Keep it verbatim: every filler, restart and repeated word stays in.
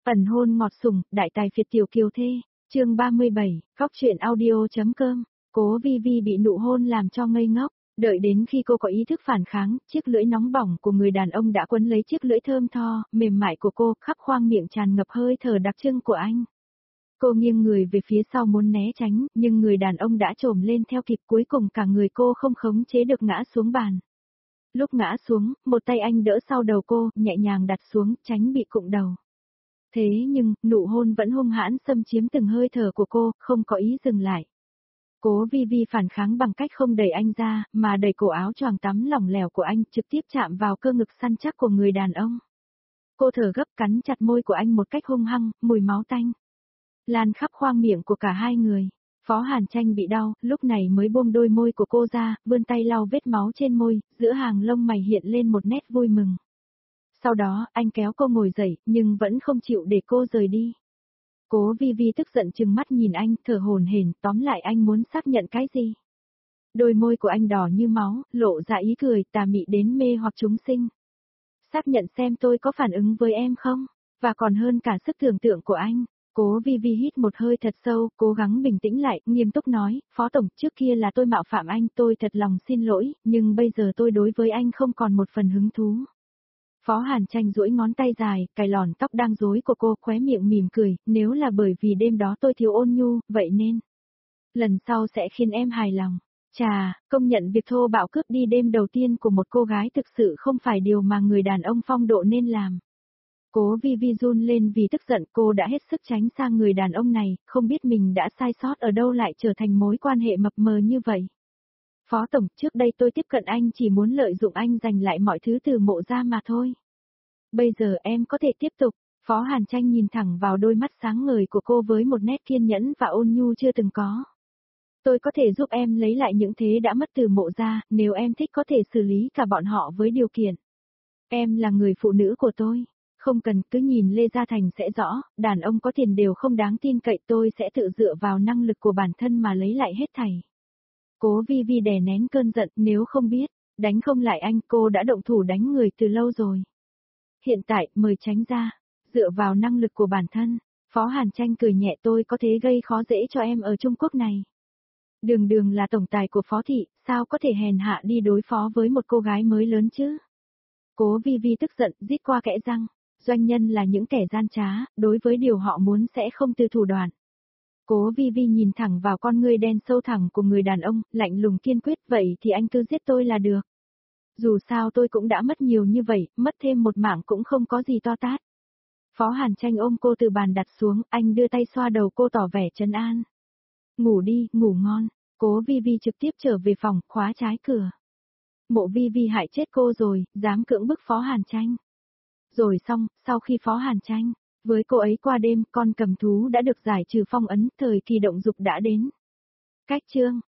Ẩn hôn ngọt sủng, đại tài phiệt tiểu kiều thê, chương ba mươi bảy, góc truyện audio.com, Cố Vi Vi bị nụ hôn làm cho ngây ngốc, đợi đến khi cô có ý thức phản kháng, chiếc lưỡi nóng bỏng của người đàn ông đã quấn lấy chiếc lưỡi thơm tho, mềm mại của cô, khắp khoang miệng tràn ngập hơi thở đặc trưng của anh. Cô nghiêng người về phía sau muốn né tránh, nhưng người đàn ông đã trồm lên theo kịp, cuối cùng cả người cô không khống chế được ngã xuống bàn. Lúc ngã xuống, một tay anh đỡ sau đầu cô, nhẹ nhàng đặt xuống, tránh bị cụng đầu. Thế nhưng, nụ hôn vẫn hung hãn xâm chiếm từng hơi thở của cô, không có ý dừng lại. Cố Vi Vi phản kháng bằng cách không đẩy anh ra, mà đẩy cổ áo choàng tắm lỏng lẻo của anh, trực tiếp chạm vào cơ ngực săn chắc của người đàn ông. Cô thở gấp cắn chặt môi của anh một cách hung hăng, mùi máu tanh lan khắp khoang miệng của cả hai người. Phó Hàn Tranh bị đau, lúc này mới buông đôi môi của cô ra, vươn tay lau vết máu trên môi, giữa hàng lông mày hiện lên một nét vui mừng. Sau đó, anh kéo cô ngồi dậy, nhưng vẫn không chịu để cô rời đi. Cố Vi Vi tức giận trừng mắt nhìn anh, thở hổn hển, tóm lại anh muốn xác nhận cái gì? Đôi môi của anh đỏ như máu, lộ ra ý cười, tà mị đến mê hoặc chúng sinh. Xác nhận xem tôi có phản ứng với em không? Và còn hơn cả sức tưởng tượng của anh. Cố Vi Vi hít một hơi thật sâu, cố gắng bình tĩnh lại, nghiêm túc nói, Phó Tổng, trước kia là tôi mạo phạm anh, tôi thật lòng xin lỗi, nhưng bây giờ tôi đối với anh không còn một phần hứng thú. Phó Hàn Tranh duỗi ngón tay dài, cài lòn tóc đang rối của cô, khóe miệng mỉm cười, nếu là bởi vì đêm đó tôi thiếu ôn nhu, vậy nên lần sau sẽ khiến em hài lòng. Chà, công nhận việc thô bạo cướp đi đêm đầu tiên của một cô gái thực sự không phải điều mà người đàn ông phong độ nên làm. Cố Vi Vi run lên vì tức giận, cô đã hết sức tránh sang người đàn ông này, không biết mình đã sai sót ở đâu lại trở thành mối quan hệ mập mờ như vậy. Phó Tổng, trước đây tôi tiếp cận anh chỉ muốn lợi dụng anh giành lại mọi thứ từ Mộ gia mà thôi. Bây giờ em có thể tiếp tục. Phó Hàn Tranh nhìn thẳng vào đôi mắt sáng ngời của cô với một nét kiên nhẫn và ôn nhu chưa từng có. Tôi có thể giúp em lấy lại những thế đã mất từ Mộ gia, nếu em thích có thể xử lý cả bọn họ với điều kiện. Em là người phụ nữ của tôi. Không cần, cứ nhìn Lê Gia Thành sẽ rõ, đàn ông có tiền đều không đáng tin cậy, tôi sẽ tự dựa vào năng lực của bản thân mà lấy lại hết thảy. Cố Vi Vi đè nén cơn giận, nếu không biết, đánh không lại anh, cô đã động thủ đánh người từ lâu rồi. Hiện tại, mời tránh ra, dựa vào năng lực của bản thân. Phó Hàn Tranh cười nhẹ, tôi có thể gây khó dễ cho em ở Trung Quốc này. Đường Đường là tổng tài của Phó Thị, sao có thể hèn hạ đi đối phó với một cô gái mới lớn chứ? Cố Vi Vi tức giận, rít qua kẽ răng. Doanh nhân là những kẻ gian trá, đối với điều họ muốn sẽ không từ thủ đoạn. Cố Vi Vi nhìn thẳng vào con ngươi đen sâu thẳm của người đàn ông, lạnh lùng kiên quyết, vậy thì anh cứ giết tôi là được. Dù sao tôi cũng đã mất nhiều như vậy, mất thêm một mạng cũng không có gì to tát. Phó Hàn Tranh ôm cô từ bàn đặt xuống, anh đưa tay xoa đầu cô tỏ vẻ trấn an. Ngủ đi, ngủ ngon. Cố Vi Vi trực tiếp trở về phòng, khóa trái cửa. Mộ Vi Vi hại chết cô rồi, dám cưỡng bức Phó Hàn Tranh. Rồi xong, sau khi Phó Hàn Tranh với cô ấy qua đêm, con cầm thú đã được giải trừ phong ấn, thời kỳ động dục đã đến. Cách chương